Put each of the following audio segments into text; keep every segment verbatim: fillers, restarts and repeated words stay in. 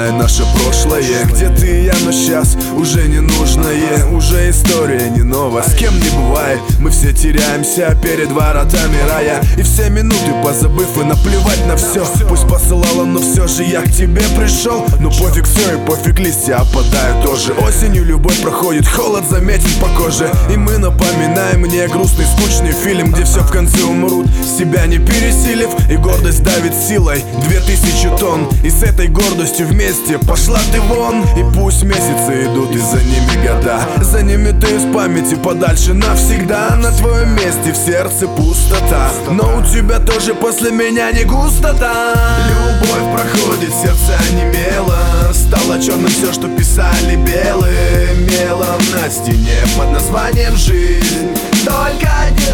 вспоминая наше прошлое. Где ты и я, но сейчас уже не нужное. Уже история не нова, с кем не бывает. Мы все теряемся перед воротами рая. И все минуты позабыв и наплевать на все. Пусть посылала, но все же я к тебе пришел. Ну пофиг все и пофиг, листья опадают тоже. Осенью любовь проходит, холод заметен по коже. И мы напоминаем мне грустный скучный фильм, где все в конце умрут, себя не пересилив. И гордость давит силой две тысячи тонн. И с этой гордостью вместе пошла ты вон. И пусть месяцы идут и за ними года, за ними ты из памяти подальше навсегда. На твоем месте в сердце пустота, но у тебя тоже после меня не густота. Любовь проходит, сердце онемело. Стало черным все, что писали белым мелом на стене под названием «Жизнь». Только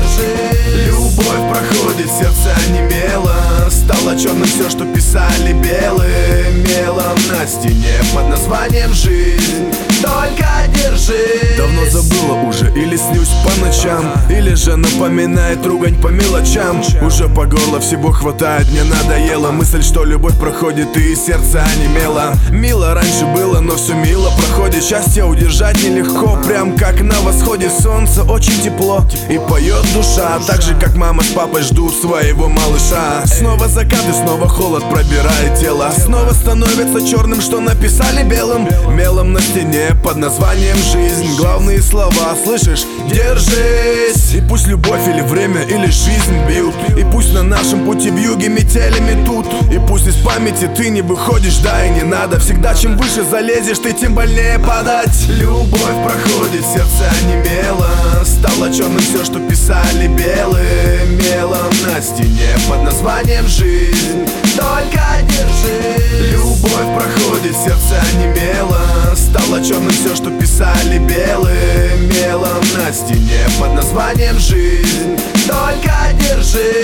держи. Любовь проходит, сердце онемело. Стало черным все, что писали белым мелом на стене под названием «Жизнь». Только держи. Давно забыла уже или снюсь по ночам, или же напоминает ругань по мелочам. Уже по горло всего хватает, мне надоело мысль, что любовь проходит и сердце онемело. Мило раньше было, но все мило проходит. Счастье удержать нелегко, прям как на восходе солнца. Очень тепло и поет душа, так же как мама с папой ждут своего малыша. Снова закат и снова холод пробирает тело. Снова становится черным, что написали белым мелом на стене под названием «Жизнь». Главные слова, слышишь? Держись. И пусть любовь или время, или жизнь бьют. И пусть на нашем пути вьюги метели метут. И пусть из памяти ты не выходишь, да и не надо. Всегда чем выше залезешь, ты тем больнее падать. Любовь проходит, сердце онемело. Стало черным все, что писали белым мелом на стене под названием «Жизнь». Только держи. Любовь проходит, сердце онемело. Стало черным все, что писали белым мелом на стене под названием «Жизнь». Только держи.